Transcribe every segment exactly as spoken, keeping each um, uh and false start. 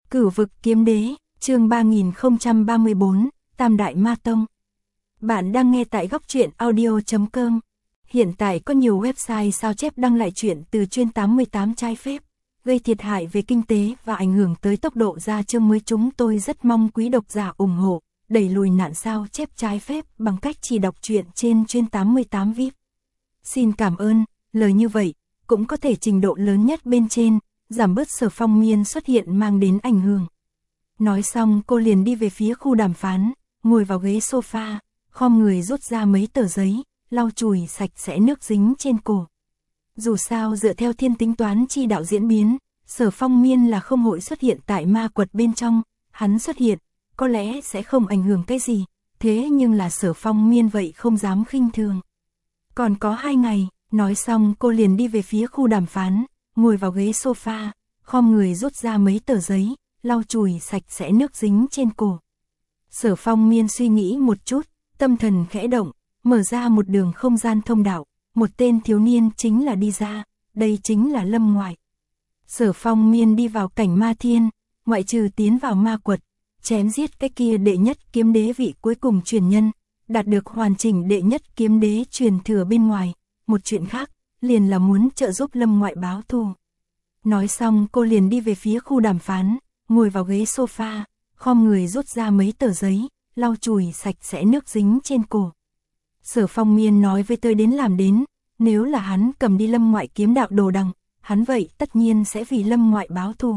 Cửu vực kiếm đế, chương ba nghìn không trăm ba mươi bốn, Tam Đại Ma Tông. Bạn đang nghe tại góc truyện audio chấm com. Hiện tại có nhiều website sao chép đăng lại truyện từ chuyên tám mươi tám trái phép, gây thiệt hại về kinh tế và ảnh hưởng tới tốc độ ra chương mới. Chúng tôi rất mong quý độc giả ủng hộ, đẩy lùi nạn sao chép trái phép bằng cách chỉ đọc truyện trên chuyên tám mươi tám vi ai pi. Xin cảm ơn, lời như vậy cũng có thể trình độ lớn nhất bên trên, giảm bớt Sở Phong Miên xuất hiện mang đến ảnh hưởng. Nói xong cô liền đi về phía khu đàm phán, ngồi vào ghế sofa, khom người rút ra mấy tờ giấy, lau chùi sạch sẽ nước dính trên cổ. Dù sao dựa theo thiên tính toán chi đạo diễn biến, Sở Phong Miên là không hội xuất hiện tại ma quật bên trong, hắn xuất hiện, có lẽ sẽ không ảnh hưởng cái gì, thế nhưng là Sở Phong Miên vậy không dám khinh thường. Còn có hai ngày, nói xong cô liền đi về phía khu đàm phán, ngồi vào ghế sofa, khom người rút ra mấy tờ giấy, lau chùi sạch sẽ nước dính trên cổ. Sở Phong Miên suy nghĩ một chút, tâm thần khẽ động, mở ra một đường không gian thông đạo, một tên thiếu niên chính là đi ra, đây chính là Lâm Ngoại. Sở Phong Miên đi vào cảnh ma thiên, ngoại trừ tiến vào ma quật, chém giết cái kia đệ nhất kiếm đế vị cuối cùng truyền nhân, đạt được hoàn chỉnh đệ nhất kiếm đế truyền thừa bên ngoài, một chuyện khác, liền là muốn trợ giúp Lâm Ngoại báo thù. Nói xong cô liền đi về phía khu đàm phán, ngồi vào ghế sofa, khom người rút ra mấy tờ giấy, lau chùi sạch sẽ nước dính trên cổ. Sở Phong Miên nói với tôi đến làm đến, nếu là hắn cầm đi Lâm Ngoại kiếm đạo đồ đằng, hắn vậy tất nhiên sẽ vì Lâm Ngoại báo thù.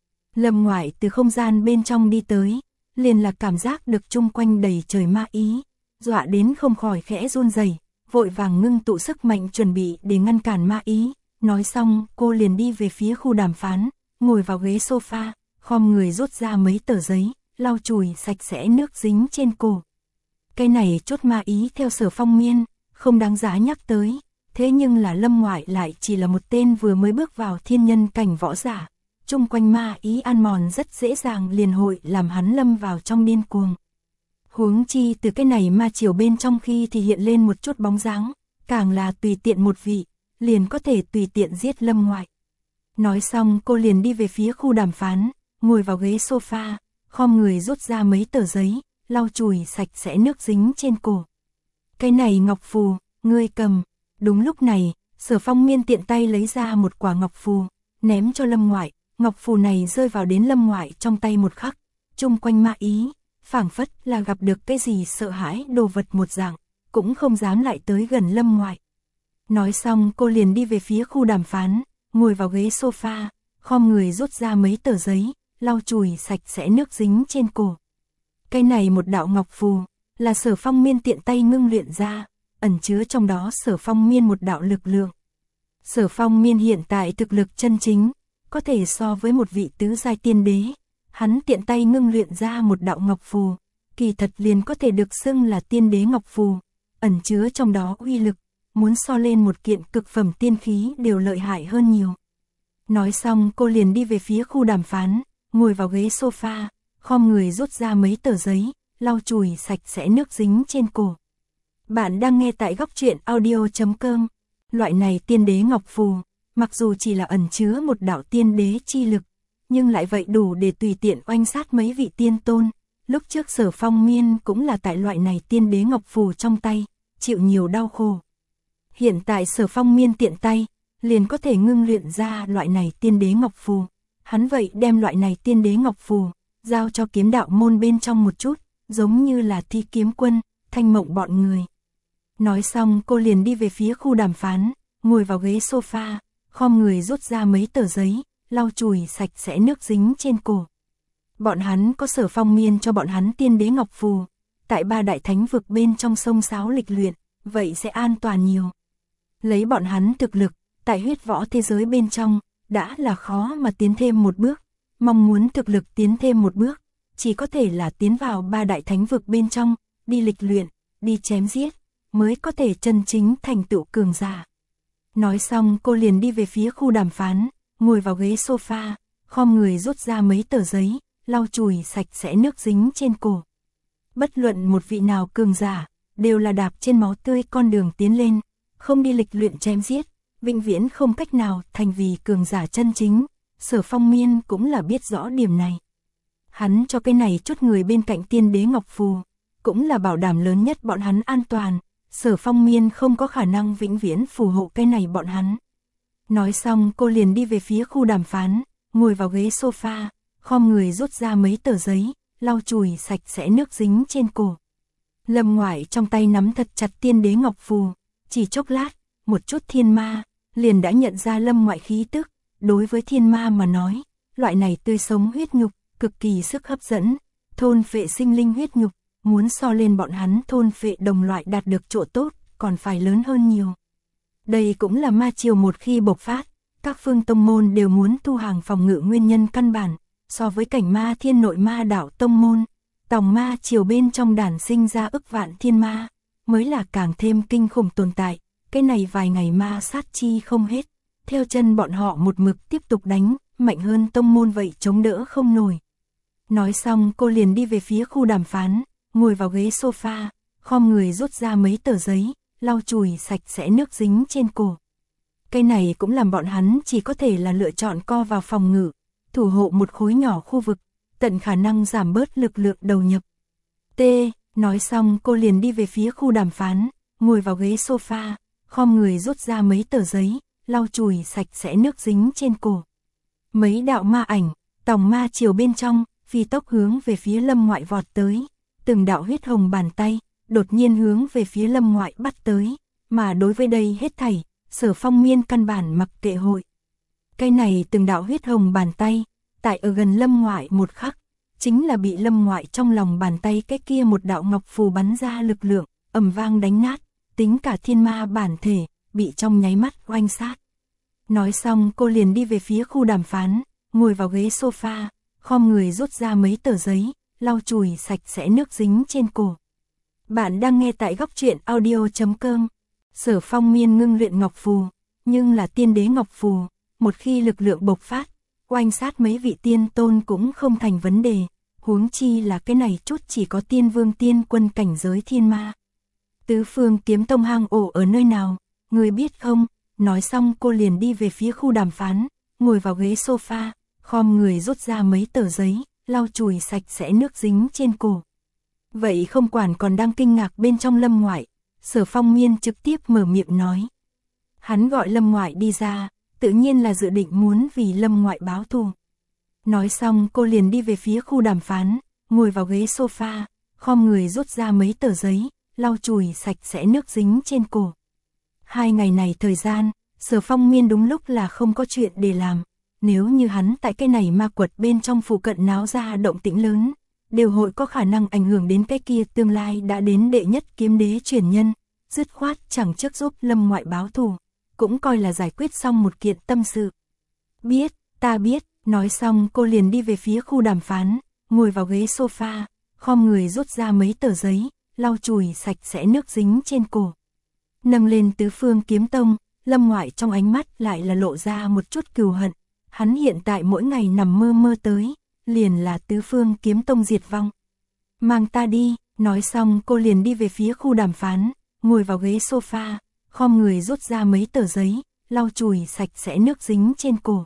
Lâm Ngoại từ không gian bên trong đi tới, liền là cảm giác được chung quanh đầy trời ma ý, dọa đến không khỏi khẽ run rẩy, vội vàng ngưng tụ sức mạnh chuẩn bị để ngăn cản ma ý. Nói xong cô liền đi về phía khu đàm phán, ngồi vào ghế sofa, khom người rút ra mấy tờ giấy, lau chùi sạch sẽ nước dính trên cổ. Cái này chốt ma ý theo Sở Phong Miên, không đáng giá nhắc tới, thế nhưng là Lâm Ngoại lại chỉ là một tên vừa mới bước vào thiên nhân cảnh võ giả, chung quanh ma ý ăn mòn rất dễ dàng liền hội làm hắn lâm vào trong điên cuồng. Huống chi từ cái này ma chiều bên trong khi thì hiện lên một chút bóng dáng, càng là tùy tiện một vị, liền có thể tùy tiện giết Lâm Ngoại. Nói xong cô liền đi về phía khu đàm phán, ngồi vào ghế sofa, khom người rút ra mấy tờ giấy, lau chùi sạch sẽ nước dính trên cổ. Cái này ngọc phù, ngươi cầm. Đúng lúc này, Sở Phong Miên tiện tay lấy ra một quả ngọc phù, ném cho Lâm Ngoại. Ngọc phù này rơi vào đến Lâm Ngoại trong tay một khắc, chung quanh ma ý, phảng phất là gặp được cái gì sợ hãi đồ vật một dạng, cũng không dám lại tới gần Lâm Ngoại. Nói xong cô liền đi về phía khu đàm phán, ngồi vào ghế sofa, khom người rút ra mấy tờ giấy, lau chùi sạch sẽ nước dính trên cổ. Cái này một đạo ngọc phù, là Sở Phong Miên tiện tay ngưng luyện ra, ẩn chứa trong đó Sở Phong Miên một đạo lực lượng. Sở Phong Miên hiện tại thực lực chân chính, có thể so với một vị tứ giai tiên đế, hắn tiện tay ngưng luyện ra một đạo ngọc phù, kỳ thật liền có thể được xưng là tiên đế ngọc phù, ẩn chứa trong đó uy lực, muốn so lên một kiện cực phẩm tiên khí đều lợi hại hơn nhiều. Nói xong cô liền đi về phía khu đàm phán, ngồi vào ghế sofa, khom người rút ra mấy tờ giấy, lau chùi sạch sẽ nước dính trên cổ. Bạn đang nghe tại góc truyện audio chấm com. Loại này tiên đế ngọc phù, mặc dù chỉ là ẩn chứa một đạo tiên đế chi lực, nhưng lại vậy đủ để tùy tiện oanh sát mấy vị tiên tôn. Lúc trước Sở Phong Miên cũng là tại loại này tiên đế ngọc phù trong tay, chịu nhiều đau khổ. Hiện tại Sở Phong Miên tiện tay, liền có thể ngưng luyện ra loại này tiên đế ngọc phù. Hắn vậy đem loại này tiên đế ngọc phù, giao cho kiếm đạo môn bên trong một chút, giống như là Thi Kiếm Quân, Thanh Mộng bọn người. Nói xong cô liền đi về phía khu đàm phán, ngồi vào ghế sofa, khom người rút ra mấy tờ giấy, lau chùi sạch sẽ nước dính trên cổ. Bọn hắn có Sở Phong Miên cho bọn hắn tiên đế ngọc phù, tại ba đại thánh vực bên trong sông sáo lịch luyện, vậy sẽ an toàn nhiều. Lấy bọn hắn thực lực, tại huyết võ thế giới bên trong, đã là khó mà tiến thêm một bước, mong muốn thực lực tiến thêm một bước, chỉ có thể là tiến vào ba đại thánh vực bên trong, đi lịch luyện, đi chém giết, mới có thể chân chính thành tựu cường giả. Nói xong cô liền đi về phía khu đàm phán, ngồi vào ghế sofa, khom người rút ra mấy tờ giấy, lau chùi sạch sẽ nước dính trên cổ. Bất luận một vị nào cường giả, đều là đạp trên máu tươi con đường tiến lên, không đi lịch luyện chém giết, vĩnh viễn không cách nào thành vì cường giả chân chính. Sở Phong Miên cũng là biết rõ điểm này. Hắn cho cái này chút người bên cạnh tiên đế ngọc phù, cũng là bảo đảm lớn nhất bọn hắn an toàn, Sở Phong Miên không có khả năng vĩnh viễn phù hộ cái này bọn hắn. Nói xong cô liền đi về phía khu đàm phán, ngồi vào ghế sofa, khom người rút ra mấy tờ giấy, lau chùi sạch sẽ nước dính trên cổ. Lâm Ngoại trong tay nắm thật chặt tiên đế ngọc phù, chỉ chốc lát, một chút thiên ma, liền đã nhận ra Lâm Ngoại khí tức, đối với thiên ma mà nói, loại này tươi sống huyết nhục, cực kỳ sức hấp dẫn, thôn phệ sinh linh huyết nhục, muốn so lên bọn hắn thôn phệ đồng loại đạt được chỗ tốt, còn phải lớn hơn nhiều. Đây cũng là ma triều một khi bộc phát, các phương tông môn đều muốn thu hàng phòng ngự nguyên nhân căn bản, so với cảnh ma thiên nội ma đảo tông môn, tòng ma triều bên trong đàn sinh ra ức vạn thiên ma, mới là càng thêm kinh khủng tồn tại, cái này vài ngày ma sát chi không hết, theo chân bọn họ một mực tiếp tục đánh, mạnh hơn tông môn vậy chống đỡ không nổi. Nói xong cô liền đi về phía khu đàm phán, ngồi vào ghế sofa, khom người rút ra mấy tờ giấy, lau chùi sạch sẽ nước dính trên cổ. Cái này cũng làm bọn hắn chỉ có thể là lựa chọn co vào phòng ngự, thủ hộ một khối nhỏ khu vực, tận khả năng giảm bớt lực lượng đầu nhập. T. Nói xong cô liền đi về phía khu đàm phán, ngồi vào ghế sofa, khom người rút ra mấy tờ giấy, lau chùi sạch sẽ nước dính trên cổ. Mấy đạo ma ảnh, tòng ma triều bên trong, phi tốc hướng về phía Lâm Ngoại vọt tới, từng đạo huyết hồng bàn tay, đột nhiên hướng về phía Lâm Ngoại bắt tới, mà đối với đây hết thảy, Sở Phong Miên căn bản mặc kệ hội. Cái này từng đạo huyết hồng bàn tay, tại ở gần Lâm Ngoại một khắc, chính là bị Lâm Ngoại trong lòng bàn tay cái kia một đạo ngọc phù bắn ra lực lượng, ầm vang đánh nát, tính cả thiên ma bản thể, bị trong nháy mắt oanh sát. Nói xong cô liền đi về phía khu đàm phán, ngồi vào ghế sofa, khom người rút ra mấy tờ giấy, lau chùi sạch sẽ nước dính trên cổ. Bạn đang nghe tại góc truyện audio chấm com. Sở Phong Miên ngưng luyện ngọc phù, nhưng là tiên đế ngọc phù, một khi lực lượng bộc phát, oanh sát mấy vị tiên tôn cũng không thành vấn đề, huống chi là cái này chút chỉ có tiên vương tiên quân cảnh giới thiên ma. Tứ phương kiếm tông hang ổ ở nơi nào, người biết không? Nói xong cô liền đi về phía khu đàm phán, ngồi vào ghế sofa, khom người rút ra mấy tờ giấy, lau chùi sạch sẽ nước dính trên cổ. Vậy không quản còn đang kinh ngạc bên trong Lâm Ngoại, Sở Phong Miên trực tiếp mở miệng nói. Hắn gọi Lâm Ngoại đi ra, tự nhiên là dự định muốn vì Lâm Ngoại báo thù. Nói xong cô liền đi về phía khu đàm phán, ngồi vào ghế sofa, khom người rút ra mấy tờ giấy, lau chùi sạch sẽ nước dính trên cổ. Hai ngày này thời gian, Sở Phong Miên đúng lúc là không có chuyện để làm, nếu như hắn tại cái này ma quật bên trong phụ cận náo ra động tĩnh lớn, đều hội có khả năng ảnh hưởng đến cái kia tương lai đã đến đệ nhất kiếm đế truyền nhân, dứt khoát chẳng trước giúp Lâm Ngoại báo thù, cũng coi là giải quyết xong một kiện tâm sự. Biết, ta biết, nói xong cô liền đi về phía khu đàm phán, ngồi vào ghế sofa, khom người rút ra mấy tờ giấy, lau chùi sạch sẽ nước dính trên cổ. Nâng lên tứ phương kiếm tông, Lâm Ngoại trong ánh mắt lại là lộ ra một chút cừu hận, hắn hiện tại mỗi ngày nằm mơ mơ tới, liền là tứ phương kiếm tông diệt vong. Mang ta đi, nói xong cô liền đi về phía khu đàm phán, ngồi vào ghế sofa, khom người rút ra mấy tờ giấy, lau chùi sạch sẽ nước dính trên cổ.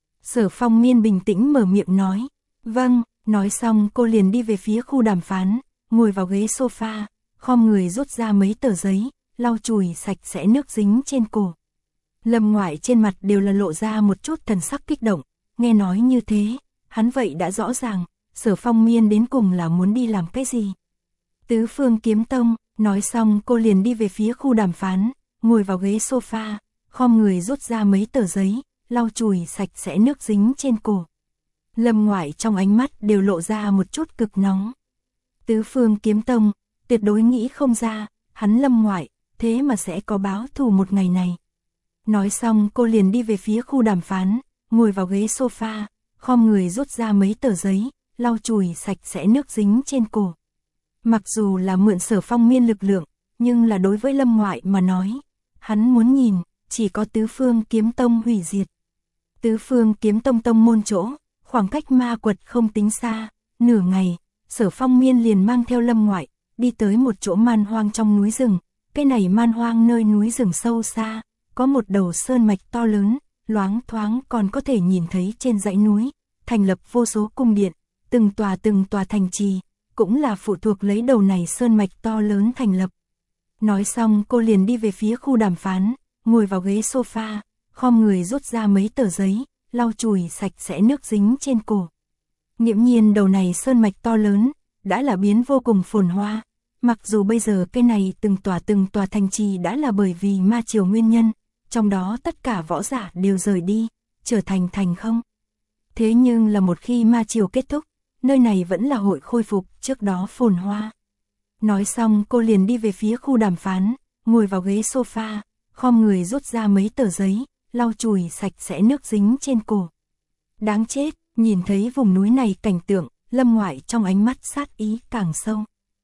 Sở Phong Miên bình tĩnh mở miệng nói, vâng, nói xong cô liền đi về phía khu đàm phán, ngồi vào ghế sofa, khom người rút ra mấy tờ giấy, lau chùi sạch sẽ nước dính trên cổ. Lâm Ngoại trên mặt đều là lộ ra một chút thần sắc kích động, nghe nói như thế, hắn vậy đã rõ ràng, Sở Phong Miên đến cùng là muốn đi làm cái gì. Tứ phương kiếm tông, nói xong cô liền đi về phía khu đàm phán, ngồi vào ghế sofa, khom người rút ra mấy tờ giấy, lau chùi sạch sẽ nước dính trên cổ. Lâm Ngoại trong ánh mắt đều lộ ra một chút cực nóng. Tứ phương kiếm tông, tuyệt đối nghĩ không ra, hắn Lâm Ngoại, thế mà sẽ có báo thù một ngày này. Nói xong cô liền đi về phía khu đàm phán, ngồi vào ghế sofa, khom người rút ra mấy tờ giấy, lau chùi sạch sẽ nước dính trên cổ. Mặc dù là mượn Sở Phong Miên lực lượng, nhưng là đối với Lâm Ngoại mà nói, hắn muốn nhìn, chỉ có tứ phương kiếm tông hủy diệt. Tứ phương kiếm tông tông môn chỗ, khoảng cách ma quật không tính xa, nửa ngày, Sở Phong Miên liền mang theo Lâm Ngoại, đi tới một chỗ man hoang trong núi rừng, cái này man hoang nơi núi rừng sâu xa, có một đầu sơn mạch to lớn, loáng thoáng còn có thể nhìn thấy trên dãy núi, thành lập vô số cung điện, từng tòa từng tòa thành trì, cũng là phụ thuộc lấy đầu này sơn mạch to lớn thành lập. Nói xong cô liền đi về phía khu đàm phán, ngồi vào ghế sofa, khom người rút ra mấy tờ giấy, lau chùi sạch sẽ nước dính trên cổ. Nghiễm nhiên đầu này sơn mạch to lớn, đã là biến vô cùng phồn hoa. Mặc dù bây giờ cái này từng tòa từng tòa thành trì đã là bởi vì ma triều nguyên nhân, trong đó tất cả võ giả đều rời đi, trở thành thành không. Thế nhưng là một khi ma triều kết thúc, nơi này vẫn là hội khôi phục trước đó phồn hoa. Nói xong cô liền đi về phía khu đàm phán, ngồi vào ghế sofa, khom người rút ra mấy tờ giấy, lau chùi sạch sẽ nước dính trên cổ. Đáng chết, nhìn thấy vùng núi này cảnh tượng, Lâm Ngoại trong ánh mắt sát ý càng sâu.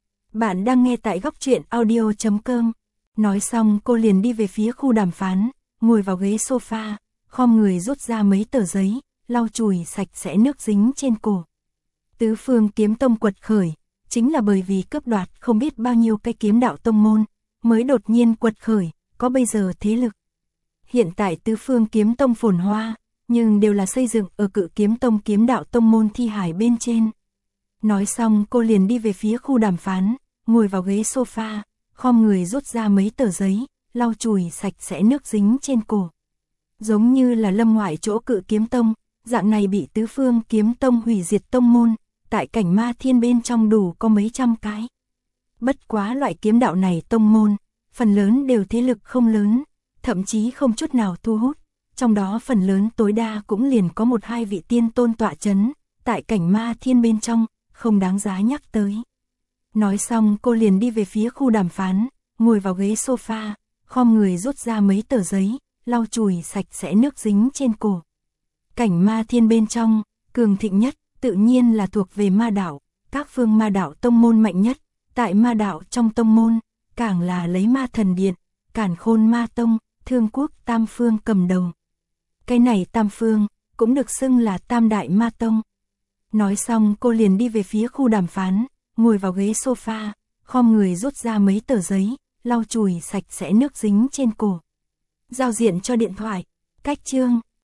Bạn đang nghe tại góc truyện audio chấm com. Nói xong cô liền đi về phía khu đàm phán, ngồi vào ghế sofa, khom người rút ra mấy tờ giấy, lau chùi sạch sẽ nước dính trên cổ. Tứ Phương Kiếm Tông quật khởi, chính là bởi vì cướp đoạt không biết bao nhiêu cái kiếm đạo tông môn, mới đột nhiên quật khởi, có bây giờ thế lực. Hiện tại Tứ Phương Kiếm Tông phồn hoa, nhưng đều là xây dựng ở Cự Kiếm Tông kiếm đạo tông môn thi hải bên trên. Nói xong cô liền đi về phía khu đàm phán, ngồi vào ghế sofa, khom người rút ra mấy tờ giấy, lau chùi sạch sẽ nước dính trên cổ. Giống như là Lâm Ngoại chỗ Cự Kiếm Tông, dạng này bị Tứ Phương Kiếm Tông hủy diệt tông môn, tại cảnh ma thiên bên trong đủ có mấy trăm cái. Bất quá loại kiếm đạo này tông môn, phần lớn đều thế lực không lớn, thậm chí không chút nào thu hút, trong đó phần lớn tối đa cũng liền có một hai vị tiên tôn tọa chấn, tại cảnh ma thiên bên trong, không đáng giá nhắc tới. Nói xong cô liền đi về phía khu đàm phán, ngồi vào ghế sofa, khom người rút ra mấy tờ giấy, lau chùi sạch sẽ nước dính trên cổ. Cảnh ma thiên bên trong, cường thịnh nhất, tự nhiên là thuộc về ma đạo, các phương ma đạo tông môn mạnh nhất, tại ma đạo trong tông môn, càng là lấy Ma Thần Điện, Càn Khôn Ma Tông, Thương Quốc Tam Phương cầm đầu. Cái này Tam Phương, cũng được xưng là Tam Đại Ma Tông. Nói xong cô liền đi về phía khu đàm phán, ngồi vào ghế sofa, khom người rút ra mấy tờ giấy, lau chùi sạch sẽ nước dính trên cổ. Giao diện cho điện thoại, cách chương.